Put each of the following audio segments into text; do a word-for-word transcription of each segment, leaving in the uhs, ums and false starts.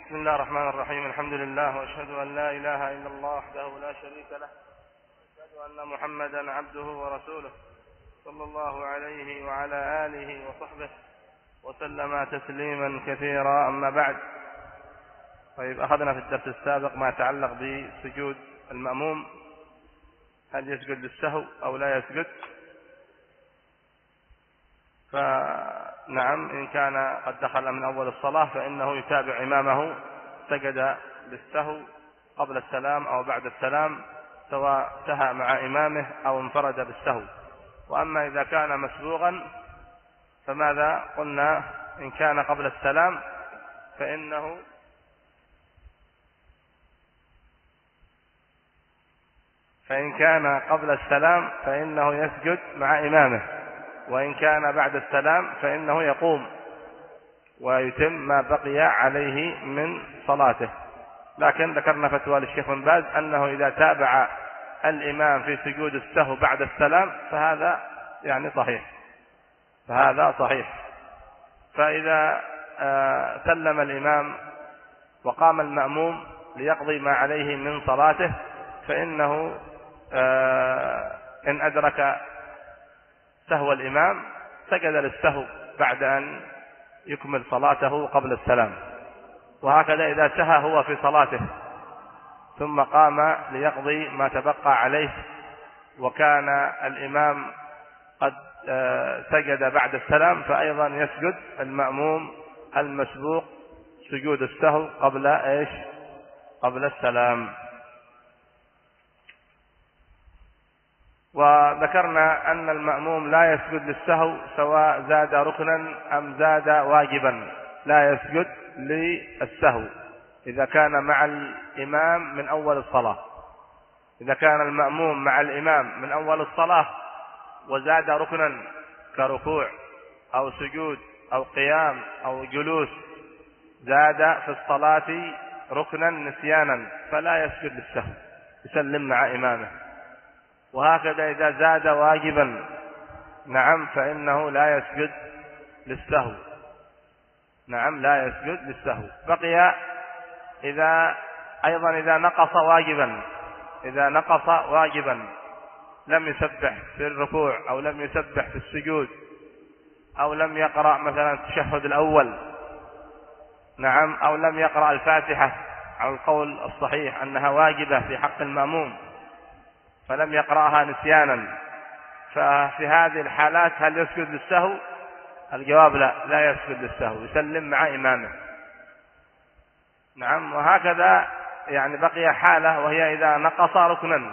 بسم الله الرحمن الرحيم. الحمد لله، وأشهد أن لا إله إلا الله وحده لا شريك له، وأشهد أن محمدا عبده ورسوله صلى الله عليه وعلى آله وصحبه وسلم تسليما كثيرا. أما بعد، طيب أخذنا في الدرس السابق ما يتعلق بسجود المأموم، هل يسجد للسهو أو لا يسجد؟ فنعم، إن كان قد دخل من أول الصلاة فإنه يتابع إمامه، سجد للسهو قبل السلام أو بعد السلام، سواء سهى مع إمامه أو انفرد بالسهو. وأما إذا كان مسبوغا فماذا قلنا؟ إن كان قبل السلام فإنه فإن كان قبل السلام فإنه يسجد مع إمامه، وإن كان بعد السلام فإنه يقوم ويتم ما بقي عليه من صلاته. لكن ذكرنا فتوى للشيخ بن باز أنه إذا تابع الإمام في سجود السهو بعد السلام فهذا يعني صحيح، فهذا صحيح. فإذا آه سلم الإمام وقام المأموم ليقضي ما عليه من صلاته، فإنه آه إن أدرك سهو الإمام سجد للسهو بعد أن يكمل صلاته قبل السلام. وهكذا إذا سهى هو في صلاته ثم قام ليقضي ما تبقى عليه وكان الإمام قد سجد بعد السلام، فأيضا يسجد المأموم المسبوق سجود السهو قبل إيش؟ قبل السلام. وذكرنا أن المأموم لا يسجد للسهو سواء زاد ركنا أم زاد واجبا، لا يسجد للسهو إذا كان مع الإمام من أول الصلاة. إذا كان المأموم مع الإمام من أول الصلاة وزاد ركنا كركوع أو سجود أو قيام أو جلوس، زاد في الصلاة ركنا نسيانا، فلا يسجد للسهو، يسلم مع إمامه. وهكذا إذا زاد واجبا نعم فإنه لا يسجد للسهو، نعم لا يسجد للسهو. بقي إذا أيضا إذا نقص واجبا، إذا نقص واجبا لم يسبح في الركوع أو لم يسبح في السجود أو لم يقرأ مثلا التشهد الأول، نعم، أو لم يقرأ الفاتحة على القول الصحيح أنها واجبة في حق المأموم فلم يقرأها نسيانا، ففي هذه الحالات هل يسجد للسهو؟ الجواب لا، لا يسجد للسهو، يسلم مع إمامه. نعم. وهكذا يعني بقي حالة وهي إذا نقص ركنا،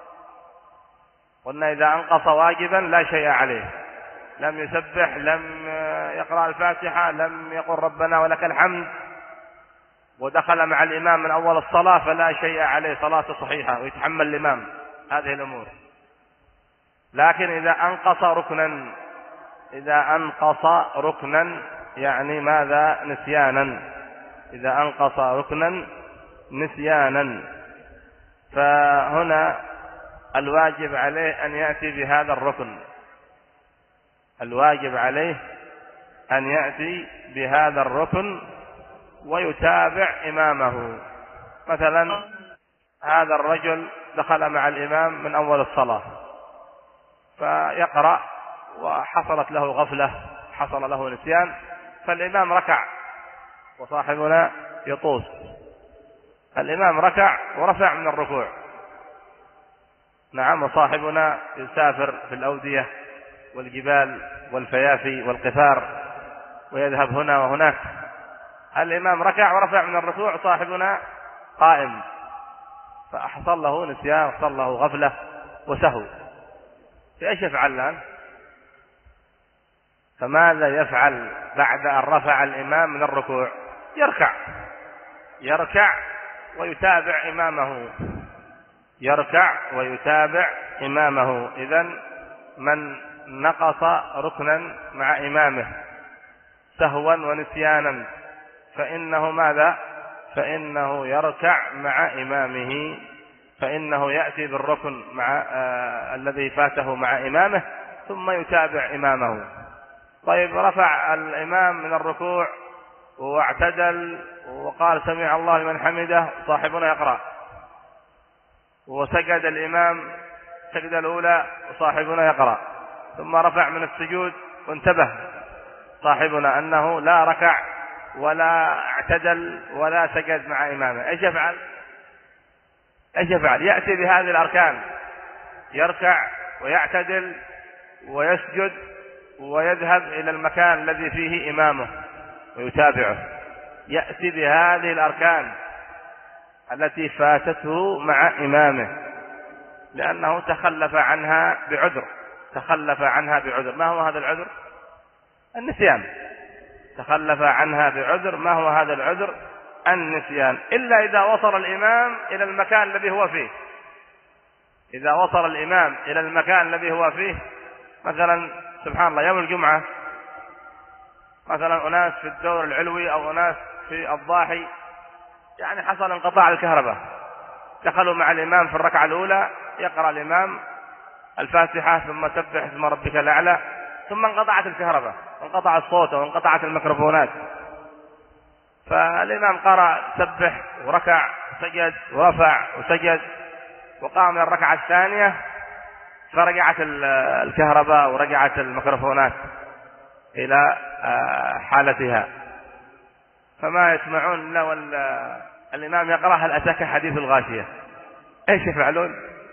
قلنا إذا أنقص واجبا لا شيء عليه، لم يسبح، لم يقرأ الفاتحة، لم يقل ربنا ولك الحمد، ودخل مع الإمام من أول الصلاة فلا شيء عليه، صلاته صحيحة ويتحمل الإمام هذه الأمور. لكن إذا أنقص ركنا، إذا أنقص ركنا يعني ماذا؟ نسيانا. إذا أنقص ركنا نسيانا فهنا الواجب عليه أن يأتي بهذا الركن، الواجب عليه أن يأتي بهذا الركن ويتابع إمامه. مثلا هذا الرجل دخل مع الإمام من أول الصلاة فيقرأ وحصلت له غفلة، حصل له نسيان، فالإمام ركع وصاحبنا يطوس، الإمام ركع ورفع من الركوع، نعم، وصاحبنا يسافر في الأودية والجبال والفيافي والقفار ويذهب هنا وهناك، الإمام ركع ورفع من الركوع، صاحبنا قائم، فحصل له نسيان وحصل له غفلة وسهو، فإيش يفعل الآن؟ فماذا يفعل بعد أن رفع الإمام من الركوع؟ يركع، يركع ويتابع إمامه، يركع ويتابع إمامه. إذن من نقص ركنا مع إمامه سهوا ونسيانا فإنه ماذا؟ فإنه يركع مع إمامه، فإنه يأتي بالركن مع آه الذي فاته مع إمامه ثم يتابع إمامه. طيب رفع الإمام من الركوع واعتدل وقال سمع الله لمن حمده، صاحبنا يقرأ. وسجد الإمام سجدة الأولى وصاحبنا يقرأ، ثم رفع من السجود وانتبه صاحبنا أنه لا ركع ولا اعتدل ولا سجد مع إمامه، ايش يفعل؟ ايش يفعل؟ يأتي بهذه الأركان، يركع ويعتدل ويسجد ويذهب إلى المكان الذي فيه إمامه ويتابعه، يأتي بهذه الأركان التي فاتته مع إمامه لأنه تخلف عنها بعذر، تخلف عنها بعذر. ما هو هذا العذر؟ النسيان. تخلف عنها بعذر. ما هو هذا العذر؟ النسيان. إلا إذا وصل الإمام إلى المكان الذي هو فيه، إذا وصل الإمام إلى المكان الذي هو فيه، مثلا سبحان الله يوم الجمعة مثلا أناس في الدور العلوي أو أناس في الضاحي، يعني حصل انقطاع الكهرباء، دخلوا مع الإمام في الركعة الأولى، يقرأ الإمام الفاتحة ثم سبح اسم ربك الأعلى، ثم انقطعت الكهرباء، انقطع الصوت وانقطعت الميكروفونات، فالإمام قرأ سبح وركع وسجد ورفع وسجد وقام من الركعة الثانية، فرجعت الكهرباء ورجعت الميكروفونات إلى حالتها، فما يسمعون إلا والإمام يقرأ هل أتاك حديث الغاشية. إيش يفعلون؟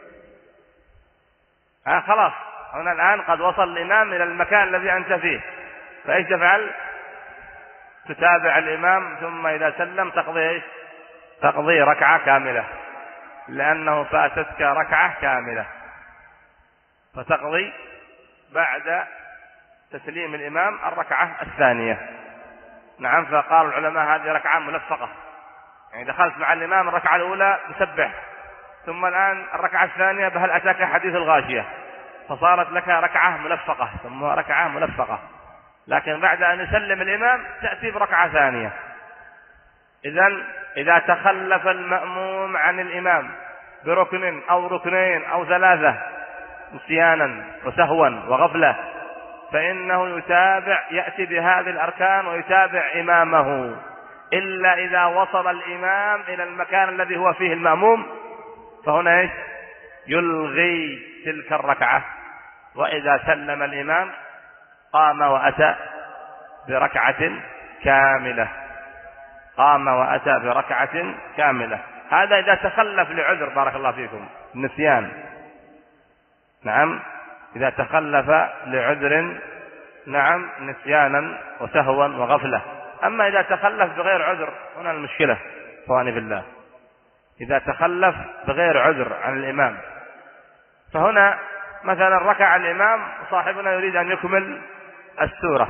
آه خلاص هنا الآن قد وصل الإمام إلى المكان الذي أنت فيه، فإيش تفعل؟ تتابع الإمام، ثم إذا سلم تقضي إيش؟ تقضي ركعة كاملة، لأنه فاتتك ركعة كاملة، فتقضي بعد تسليم الإمام الركعة الثانية. نعم، فقال العلماء هذه ركعة ملفقة، يعني دخلت مع الإمام الركعة الأولى بسبح، ثم الآن الركعة الثانية بهل أتاك حديث الغاشية، فصارت لك ركعة ملفقة ثم ركعة ملفقة، لكن بعد أن يسلم الإمام تأتي بركعة ثانية. إذن إذا تخلف المأموم عن الإمام بركن أو ركنين أو ثلاثة نسيانا وسهوا وغفلة، فإنه يتابع، يأتي بهذه الأركان ويتابع إمامه، إلا إذا وصل الإمام إلى المكان الذي هو فيه المأموم، فهنا إيش؟ يلغي تلك الركعة، وإذا سلم الإمام قام وأتى بركعة كاملة، قام وأتى بركعة كاملة. هذا إذا تخلف لعذر، بارك الله فيكم، النسيان. نعم، إذا تخلف لعذر، نعم، نسيانا وسهوا وغفلة. أما إذا تخلف بغير عذر، هنا المشكلة إخواني بالله، إذا تخلف بغير عذر عن الإمام، فهنا مثلا ركع الإمام وصاحبنا يريد أن يكمل السورة،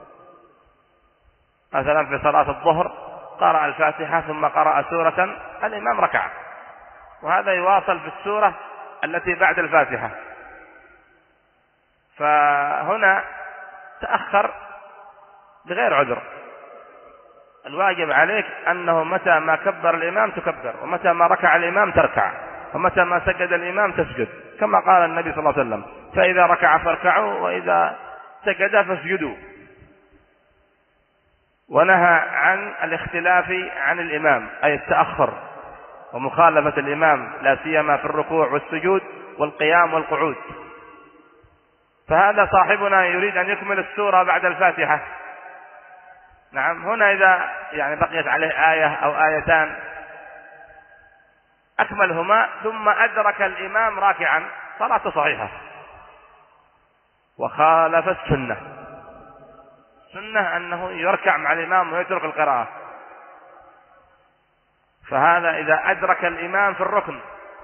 مثلا في صلاة الظهر قرأ الفاتحة ثم قرأ سورة، الإمام ركع، وهذا يواصل في السورة التي بعد الفاتحة، فهنا تأخر بغير عذر. الواجب عليك أنه متى ما كبر الإمام تكبر، ومتى ما ركع الإمام تركع، ومتى ما سجد الإمام تسجد، كما قال النبي صلى الله عليه وسلم: فإذا ركع فاركعوا وإذا سجد فاسجدوا. ونهى عن الاختلاف عن الإمام، أي التأخر ومخالفة الإمام، لا سيما في الركوع والسجود والقيام والقعود. فهذا صاحبنا يريد أن يكمل السورة بعد الفاتحة، نعم، هنا إذا يعني بقيت عليه آية أو آيتان أكملهما، ثم أدرك الإمام راكعا، صلاة صحيحة، وخالف السنة. السنة أنه يركع مع الإمام ويترك القراءة، فهذا إذا أدرك الإمام في الركن،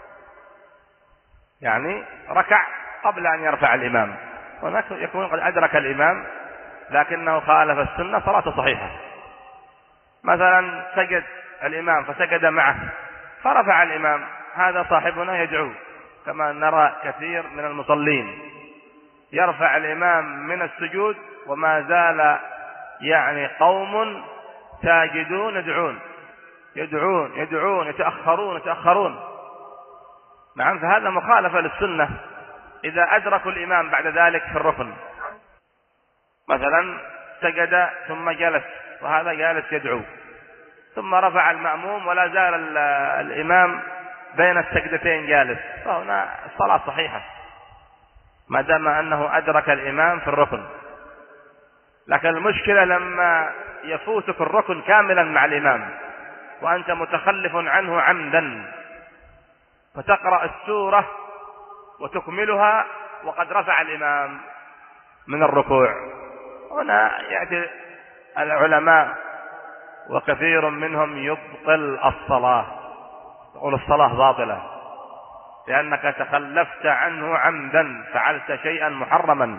يعني ركع قبل أن يرفع الإمام، هناك يكون قد أدرك الإمام لكنه خالف السنة، صلاة صحيحة. مثلا سجد الإمام فسجد معه فرفع الإمام، هذا صاحبنا يدعو، كما نرى كثير من المصلين يرفع الإمام من السجود وما زال يعني قوم ساجدون يدعون يدعون يدعون يتأخرون يتأخرون نعم، فهذا مخالفة للسنة إذا أدركوا الإمام بعد ذلك في الركن. مثلا سجد ثم جلس وهذا جالس يدعو، ثم رفع المأموم ولا زال الإمام بين السجدتين جالس، فهنا الصلاة صحيحة ما دام أنه أدرك الإمام في الركن. لكن المشكلة لما يفوتك الركن كاملا مع الإمام وأنت متخلف عنه عمدا، فتقرأ السورة وتكملها وقد رفع الإمام من الركوع، هنا يأتي العلماء وكثير منهم يبطل الصلاة، يقول الصلاة باطلة لأنك تخلفت عنه عمدا، فعلت شيئا محرما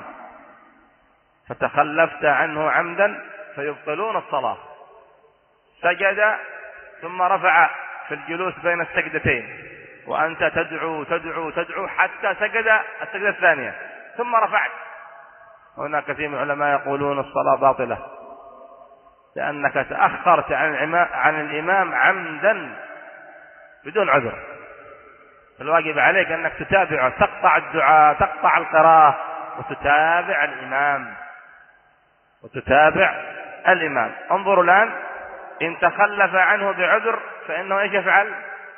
فتخلفت عنه عمدا، فيبطلون الصلاة. سجد ثم رفع في الجلوس بين السجدتين وأنت تدعو تدعو تدعو حتى سجد السجدة الثانية ثم رفعت، هنا كثير من العلماء يقولون الصلاة باطلة لأنك تأخرت عن الإمام عمدا بدون عذر. الواجب عليك أنك تتابعه، تقطع الدعاء تقطع القراءة وتتابع الإمام وتتابع الإمام. انظروا الآن، إن تخلف عنه بعذر فإنه إيش يفعل؟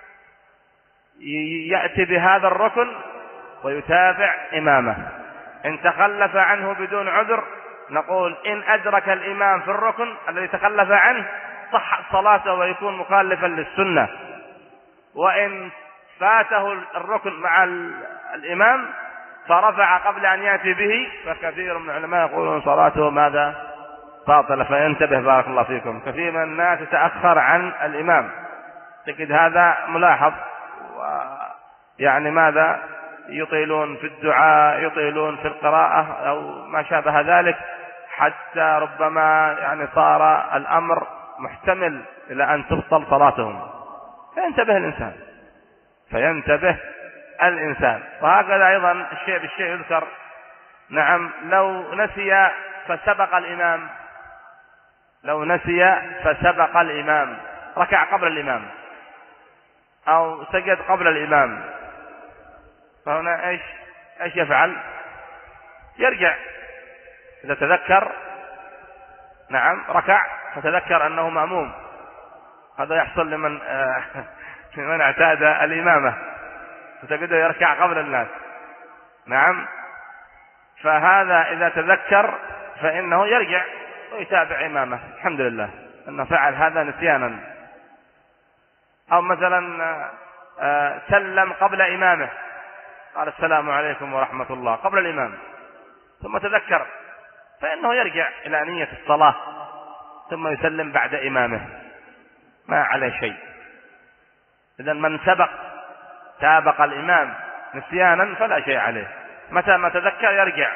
يأتي بهذا الركن ويتابع إمامه. إن تخلف عنه بدون عذر نقول إن أدرك الإمام في الركن الذي تخلف عنه صحت صلاته ويكون مخالفا للسنة، وإن فاته الركن مع الإمام فرفع قبل أن يأتي به فكثير من العلماء يقولون صلاته ماذا؟ باطلة. فينتبه بارك الله فيكم، كثير من الناس يتأخر عن الإمام، تجد هذا ملاحظ، يعني ماذا؟ يطيلون في الدعاء يطيلون في القراءة أو ما شابه ذلك، حتى ربما يعني صار الأمر محتمل إلى أن تبطل صلاتهم. فينتبه الإنسان فينتبه الإنسان وهكذا أيضا الشيء بالشيء يذكر. نعم، لو نسي فسبق الإمام لو نسي فسبق الإمام ركع قبل الإمام أو سجد قبل الإمام، فهنا إيش إيش يفعل؟ يرجع إذا تذكر. نعم، ركع فتذكر أنه مأموم، هذا يحصل لمن لمن اعتاد الإمامة فتجده يركع قبل الناس. نعم، فهذا إذا تذكر فإنه يرجع ويتابع إمامه، الحمد لله أنه فعل هذا نسيانا. أو مثلا سلم قبل إمامه، قال السلام عليكم ورحمة الله قبل الإمام، ثم تذكر فإنه يرجع إلى نية الصلاة ثم يسلم بعد إمامه، ما عليه شيء. إذن من سبق سابق الإمام نسيانا فلا شيء عليه، متى ما تذكر يرجع.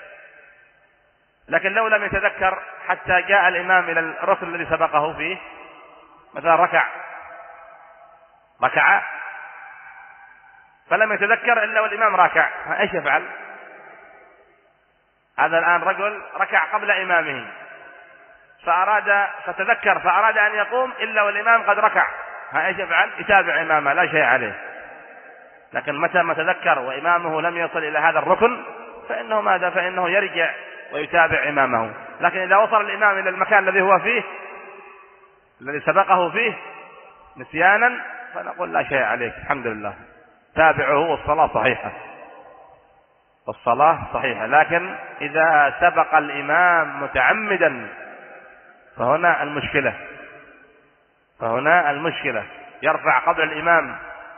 لكن لو لم يتذكر حتى جاء الإمام إلى الركن الذي سبقه فيه، مثلا ركع ركع فلم يتذكر إلا والإمام راكع، ايش يفعل؟ هذا الآن رجل ركع قبل إمامه فأراد فتذكر فأراد أن يقوم إلا والإمام قد ركع، ايش يفعل؟ يتابع إمامه، لا شيء عليه. لكن متى ما تذكر وإمامه لم يصل إلى هذا الركن فإنه ماذا؟ فإنه يرجع ويتابع إمامه. لكن إذا وصل الإمام إلى المكان الذي هو فيه الذي سبقه فيه نسيانا فنقول لا شيء عليك، الحمد لله تابعه والصلاة صحيحة والصلاة صحيحة. لكن إذا سبق الإمام متعمدا فهنا المشكلة فهنا المشكلة يرفع قبل الإمام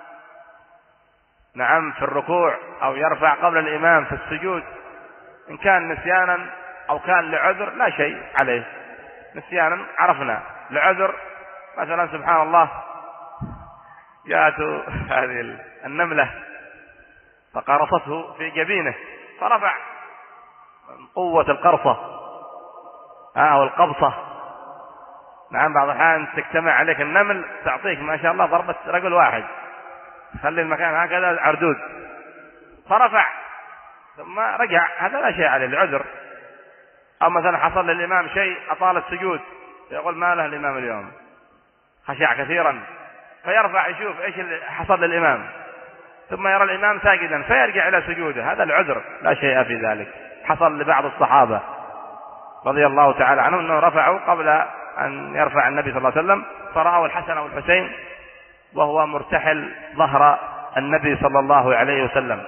نعم في الركوع أو يرفع قبل الإمام في السجود، إن كان نسيانا أو كان لعذر لا شيء عليه. نسيانا عرفنا، لعذر مثلا سبحان الله جاءت هذه النملة فقرصته في جبينه فرفع من قوة القرصة أو القبصة. نعم، بعض الأحيان تجتمع عليك النمل تعطيك ما شاء الله ضربة رجل واحد، خلي المكان هكذا عردود، فرفع ثم رجع، هذا لا شيء عليه العذر. أو مثلا حصل للإمام شيء أطال السجود، يقول ما له الإمام اليوم، خشع كثيرا فيرفع يشوف إيش اللي حصل للإمام ثم يرى الإمام ساجدا فيرجع إلى سجوده، هذا العذر لا شيء في ذلك. حصل لبعض الصحابة رضي الله تعالى عنهم أنه رفعوا قبل أن يرفع النبي صلى الله عليه وسلم، فرأوا الحسن والحسين وهو مرتحل ظهر النبي صلى الله عليه وسلم.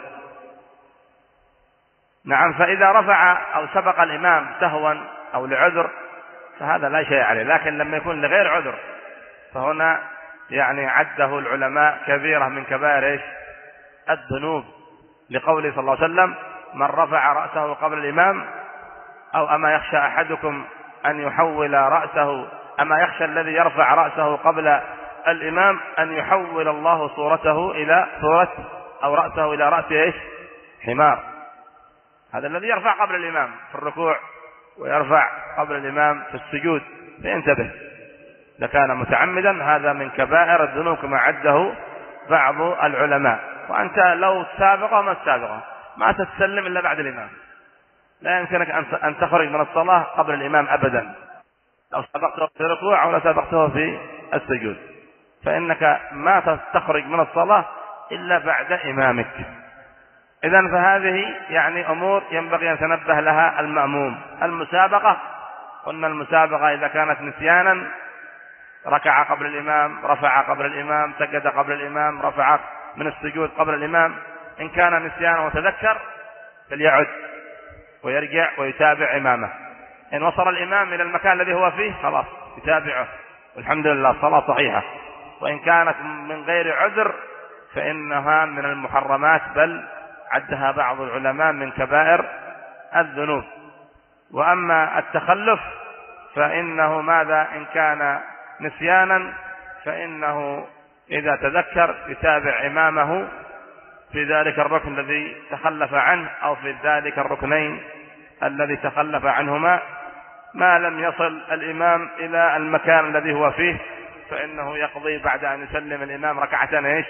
نعم. فإذا رفع أو سبق الإمام سهوا أو لعذر فهذا لا شيء عليه، لكن لما يكون لغير عذر فهنا يعني عده العلماء كبيرة من كبائر إيش؟ الذنوب، لقوله صلى الله عليه وسلم: من رفع رأسه قبل الإمام أو أما يخشى أحدكم أن يحول رأسه أما يخشى الذي يرفع رأسه قبل الإمام أن يحول الله صورته إلى صورة أو رأسه إلى رأس إيش؟ حمار. هذا الذي يرفع قبل الإمام في الركوع ويرفع قبل الإمام في السجود، فينتبه إذا كان متعمدا، هذا من كبائر الذنوب كما عده بعض العلماء. وأنت لو سابقه ما السابقه ما تتسلم إلا بعد الإمام، لا يمكنك أن تخرج من الصلاة قبل الإمام أبدا، لو سبقته في الركوع أو لو سبقته في السجود، فإنك ما تخرج من الصلاة إلا بعد إمامك. إذن فهذه يعني أمور ينبغي أن تنبه لها المأموم. المسابقة، قلنا المسابقة إذا كانت نسيانا ركع قبل الإمام، رفع قبل الإمام، سجد قبل الإمام، رفع من السجود قبل الإمام. إن كان نسيانا وتذكر فليعد ويرجع ويتابع إمامه. إن وصل الإمام إلى المكان الذي هو فيه خلاص يتابعه والحمد لله الصلاة صحيحة. وإن كانت من غير عذر فإنها من المحرمات، بل عدها بعض العلماء من كبائر الذنوب. وأما التخلف فإنه ماذا؟ إن كان نسيانا فإنه إذا تذكر يتابع إمامه في ذلك الركن الذي تخلف عنه أو في ذلك الركنين الذي تخلف عنهما، ما لم يصل الإمام إلى المكان الذي هو فيه فإنه يقضي بعد أن يسلم الإمام ركعة إيش؟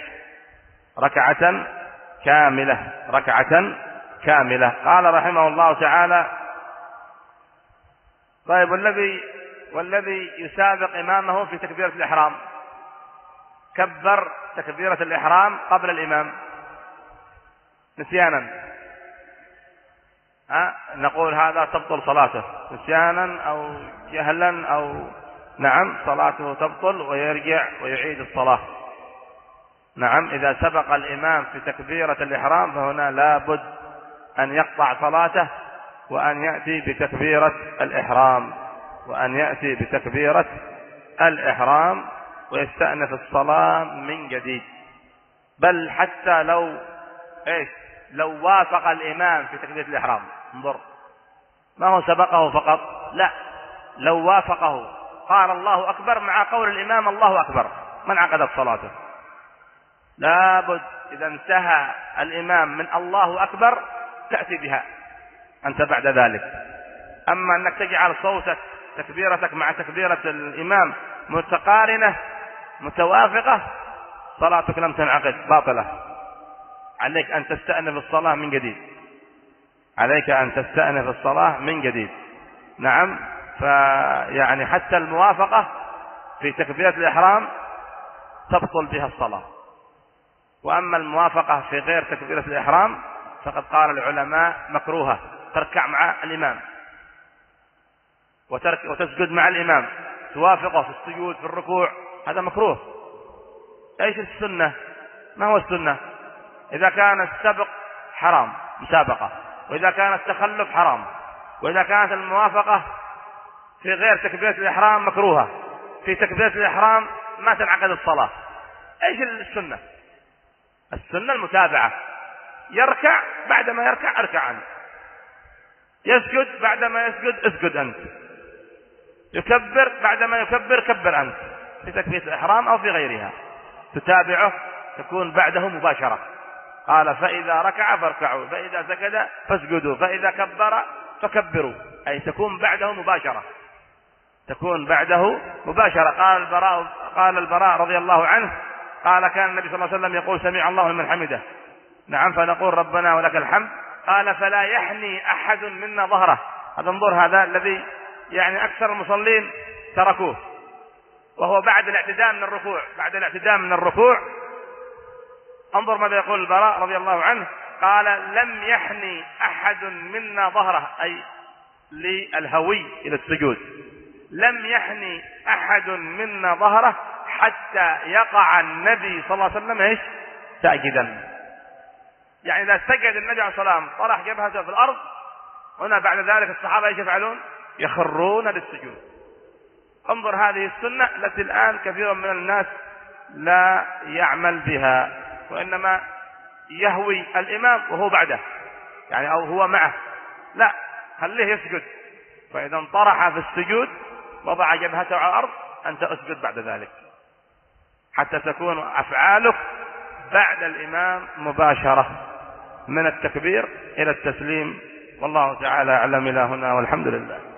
ركعة كاملة، ركعة كاملة. قال رحمه الله تعالى: طيب والذي والذي يسابق إمامه في تكبيرة الإحرام، كبر تكبيرة الإحرام قبل الإمام نسيانا، أه؟ نقول هذا تبطل صلاته نسيانا أو جهلا أو نعم صلاته تبطل ويرجع ويعيد الصلاة. نعم. إذا سبق الإمام في تكبيرة الإحرام فهنا لا بد أن يقطع صلاته وأن يأتي بتكبيرة الإحرام وأن يأتي بتكبيرة الإحرام ويستأنف الصلاة من جديد. بل حتى لو إيش لو وافق الإمام في تكبيرة الإحرام، انظر ما هو سبقه فقط، لا، لو وافقه قال الله أكبر مع قول الإمام الله أكبر من عقدت صلاته. لا بد إذا انتهى الإمام من الله أكبر تأتي بها أنت بعد ذلك. أما أنك تجعل صوتك تكبيرتك مع تكبيرة الإمام متقارنة متوافقة صلاتك لم تنعقد، باطلة. عليك أن تستأنف الصلاة من جديد، عليك أن تستأنف الصلاة من جديد. نعم. فيعني حتى الموافقة في تكبيرة الإحرام تبطل بها الصلاة. وأما الموافقة في غير تكبيرة الإحرام فقد قال العلماء مكروهة، تركع مع الإمام وترك وتسجد مع الإمام، توافقه في السجود في الركوع، هذا مكروه. ايش السنة؟ ما هو السنة؟ إذا كان السبق حرام مسابقة، وإذا كان التخلف حرام، وإذا كانت الموافقة في غير تكبيرة الإحرام مكروهة، في تكبيرة الإحرام ما تنعقد الصلاة. ايش السنة؟ السنة المتابعة، يركع بعدما يركع اركع أنت، يسجد بعدما يسجد اسجد أنت، يكبر بعدما يكبر كبر أنت، في تكبيرة الإحرام أو في غيرها تتابعه، تكون بعده مباشرة. قال: فإذا ركع فاركعوا، فإذا سجد فاسجدوا، فإذا كبر فكبروا، أي تكون بعده مباشرة، تكون بعده مباشرة. قال البراء قال البراء رضي الله عنه قال: كان النبي صلى الله عليه وسلم يقول: سمع الله لمن حمده. نعم. فنقول: ربنا ولك الحمد. قال: فلا يحني أحد منا ظهره. هذا انظر، هذا الذي يعني أكثر المصلين تركوه، وهو بعد الاعتداء من الركوع، بعد الاعتداء من الركوع انظر ماذا يقول البراء رضي الله عنه، قال: لم يحني أحد منا ظهره، أي للهوي إلى السجود، لم يحني أحد منا ظهره حتى يقع النبي صلى الله عليه وسلم ايش؟ ساجدا. يعني إذا سجد النبي عليه الصلاة والسلام طرح جبهته في الأرض، هنا بعد ذلك الصحابة ايش يفعلون؟ يخرون للسجود. انظر هذه السنة التي الآن كثير من الناس لا يعمل بها، وإنما يهوي الإمام وهو بعده، يعني أو هو معه، لا، خليه يسجد، فإذا انطرح في السجود وضع جبهته على الأرض أنت أسجد بعد ذلك، حتى تكون أفعالك بعد الإمام مباشرة من التكبير إلى التسليم. والله تعالى أعلم إلى هنا، والحمد لله.